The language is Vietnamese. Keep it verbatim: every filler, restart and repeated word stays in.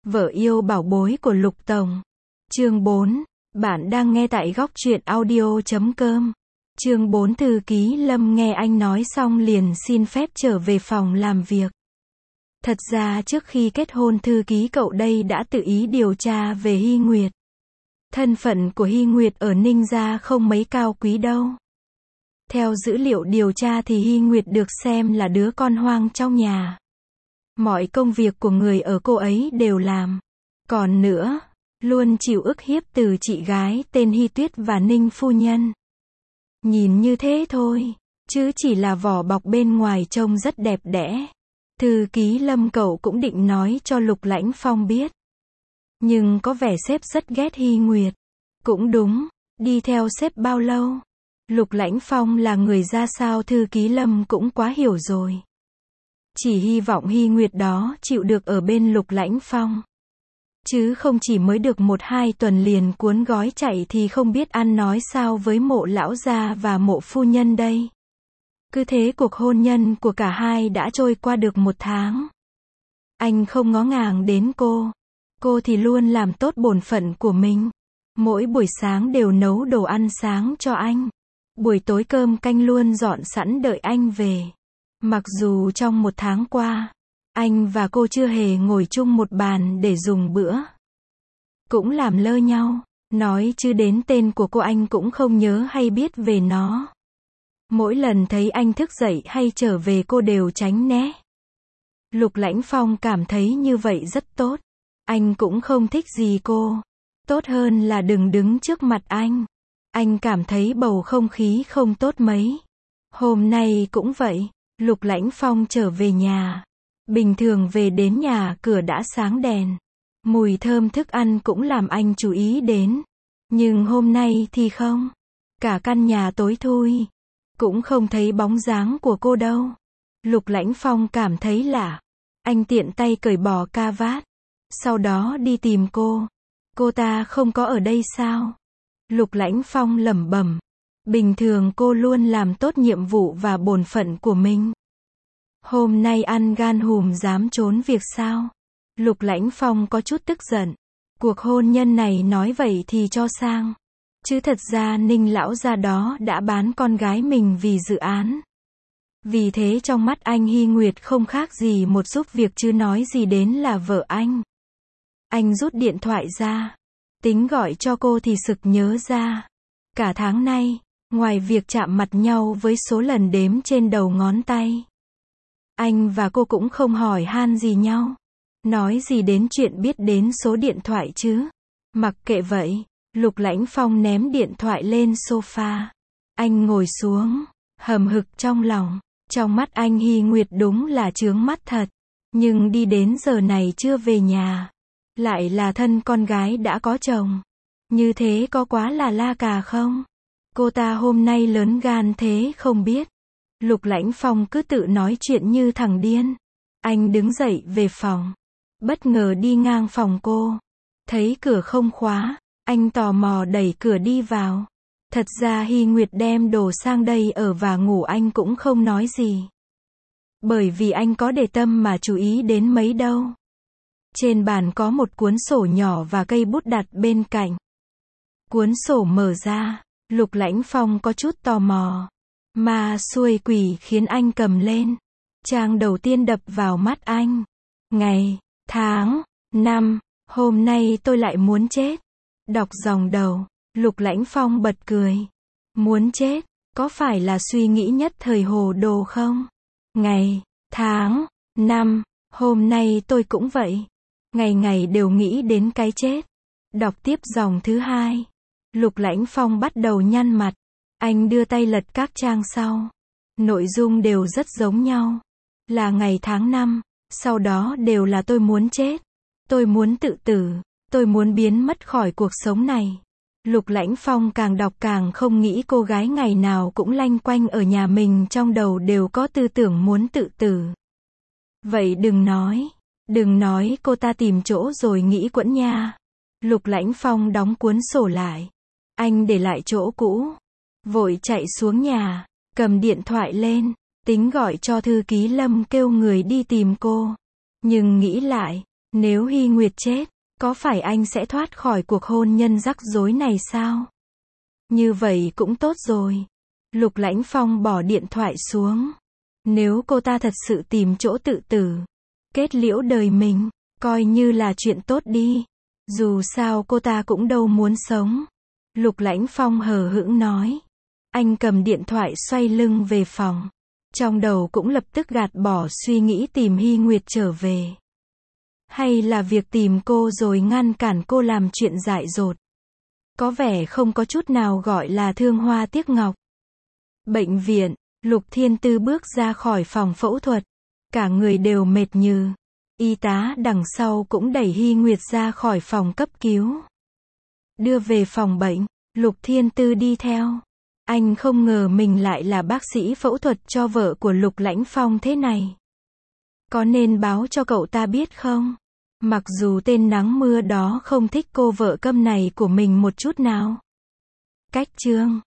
Vợ yêu bảo bối của Lục Tổng. Chương bốn. Bạn đang nghe tại góc truyện audio chấm com. Chương bốn. Thư ký Lâm nghe anh nói xong liền xin phép trở về phòng làm việc. Thật ra trước khi kết hôn thư ký cậu đây đã tự ý điều tra về Hy Nguyệt. Thân phận của Hy Nguyệt ở Ninh gia không mấy cao quý đâu. Theo dữ liệu điều tra thì Hy Nguyệt được xem là đứa con hoang trong nhà. Mọi công việc của người ở cô ấy đều làm. Còn nữa, luôn chịu ức hiếp từ chị gái tên Hy Tuyết và Ninh phu nhân. Nhìn như thế thôi, chứ chỉ là vỏ bọc bên ngoài trông rất đẹp đẽ. Thư ký Lâm cậu cũng định nói cho Lục Lãnh Phong biết. Nhưng có vẻ sếp rất ghét Hy Nguyệt. Cũng đúng, đi theo sếp bao lâu? Lục Lãnh Phong là người ra sao thư ký Lâm cũng quá hiểu rồi. Chỉ hy vọng Hy Nguyệt đó chịu được ở bên Lục Lãnh Phong. Chứ không chỉ mới được một hai tuần liền cuốn gói chạy thì không biết ăn nói sao với Mộ lão gia và Mộ phu nhân đây. Cứ thế cuộc hôn nhân của cả hai đã trôi qua được một tháng. Anh không ngó ngàng đến cô. Cô thì luôn làm tốt bổn phận của mình. Mỗi buổi sáng đều nấu đồ ăn sáng cho anh. Buổi tối cơm canh luôn dọn sẵn đợi anh về. Mặc dù trong một tháng qua, anh và cô chưa hề ngồi chung một bàn để dùng bữa. Cũng làm lơ nhau, nói chứ đến tên của cô anh cũng không nhớ hay biết về nó. Mỗi lần thấy anh thức dậy hay trở về cô đều tránh né. Lục Lãnh Phong cảm thấy như vậy rất tốt. Anh cũng không thích gì cô. Tốt hơn là đừng đứng trước mặt anh. Anh cảm thấy bầu không khí không tốt mấy. Hôm nay cũng vậy. Lục Lãnh Phong trở về nhà. Bình thường về đến nhà cửa đã sáng đèn. Mùi thơm thức ăn cũng làm anh chú ý đến. Nhưng hôm nay thì không. Cả căn nhà tối thui. Cũng không thấy bóng dáng của cô đâu. Lục Lãnh Phong cảm thấy lạ. Anh tiện tay cởi bỏ ca vát. Sau đó đi tìm cô. Cô ta không có ở đây sao? Lục Lãnh Phong lẩm bẩm. Bình thường cô luôn làm tốt nhiệm vụ và bổn phận của mình. Hôm nay ăn gan hùm dám trốn việc sao? Lục Lãnh Phong có chút tức giận. Cuộc hôn nhân này nói vậy thì cho sang. Chứ thật ra Ninh lão gia đó đã bán con gái mình vì dự án. Vì thế trong mắt anh Hy Nguyệt không khác gì một giúp việc chứ nói gì đến là vợ anh. Anh rút điện thoại ra. Tính gọi cho cô thì sực nhớ ra. Cả tháng nay, ngoài việc chạm mặt nhau với số lần đếm trên đầu ngón tay. Anh và cô cũng không hỏi han gì nhau. Nói gì đến chuyện biết đến số điện thoại chứ. Mặc kệ vậy, Lục Lãnh Phong ném điện thoại lên sofa. Anh ngồi xuống, hầm hực trong lòng. Trong mắt anh Hy Nguyệt đúng là chướng mắt thật. Nhưng đi đến giờ này chưa về nhà. Lại là thân con gái đã có chồng. Như thế có quá là la cà không? Cô ta hôm nay lớn gan thế không biết. Lục Lãnh Phong cứ tự nói chuyện như thằng điên. Anh đứng dậy về phòng. Bất ngờ đi ngang phòng cô. Thấy cửa không khóa. Anh tò mò đẩy cửa đi vào. Thật ra Hy Nguyệt đem đồ sang đây ở và ngủ anh cũng không nói gì. Bởi vì anh có để tâm mà chú ý đến mấy đâu. Trên bàn có một cuốn sổ nhỏ và cây bút đặt bên cạnh. Cuốn sổ mở ra. Lục Lãnh Phong có chút tò mò. Ma xuôi quỷ khiến anh cầm lên. Trang đầu tiên đập vào mắt anh. Ngày, tháng, năm, hôm nay tôi lại muốn chết. Đọc dòng đầu, Lục Lãnh Phong bật cười. Muốn chết, có phải là suy nghĩ nhất thời hồ đồ không? Ngày, tháng, năm, hôm nay tôi cũng vậy. Ngày ngày đều nghĩ đến cái chết. Đọc tiếp dòng thứ hai. Lục Lãnh Phong bắt đầu nhăn mặt. Anh đưa tay lật các trang sau. Nội dung đều rất giống nhau. Là ngày tháng năm. Sau đó đều là tôi muốn chết. Tôi muốn tự tử. Tôi muốn biến mất khỏi cuộc sống này. Lục Lãnh Phong càng đọc càng không nghĩ cô gái ngày nào cũng lanh quanh ở nhà mình trong đầu đều có tư tưởng muốn tự tử. Vậy đừng nói. Đừng nói cô ta tìm chỗ rồi nghĩ quẫn nha. Lục Lãnh Phong đóng cuốn sổ lại. Anh để lại chỗ cũ. Vội chạy xuống nhà. Cầm điện thoại lên. Tính gọi cho thư ký Lâm kêu người đi tìm cô. Nhưng nghĩ lại. Nếu Hy Nguyệt chết, có phải anh sẽ thoát khỏi cuộc hôn nhân rắc rối này sao? Như vậy cũng tốt rồi. Lục Lãnh Phong bỏ điện thoại xuống. Nếu cô ta thật sự tìm chỗ tự tử, kết liễu đời mình, coi như là chuyện tốt đi. Dù sao cô ta cũng đâu muốn sống. Lục Lãnh Phong hờ hững nói. Anh cầm điện thoại xoay lưng về phòng. Trong đầu cũng lập tức gạt bỏ suy nghĩ tìm Hy Nguyệt trở về. Hay là việc tìm cô rồi ngăn cản cô làm chuyện dại dột. Có vẻ không có chút nào gọi là thương hoa tiếc ngọc. Bệnh viện, Lục Thiên Tư bước ra khỏi phòng phẫu thuật. Cả người đều mệt nhừ. Y tá đằng sau cũng đẩy Hy Nguyệt ra khỏi phòng cấp cứu. Đưa về phòng bệnh, Lục Thiên Tư đi theo. Anh không ngờ mình lại là bác sĩ phẫu thuật cho vợ của Lục Lãnh Phong thế này. Có nên báo cho cậu ta biết không? Mặc dù tên nắng mưa đó không thích cô vợ câm này của mình một chút nào. Cách chương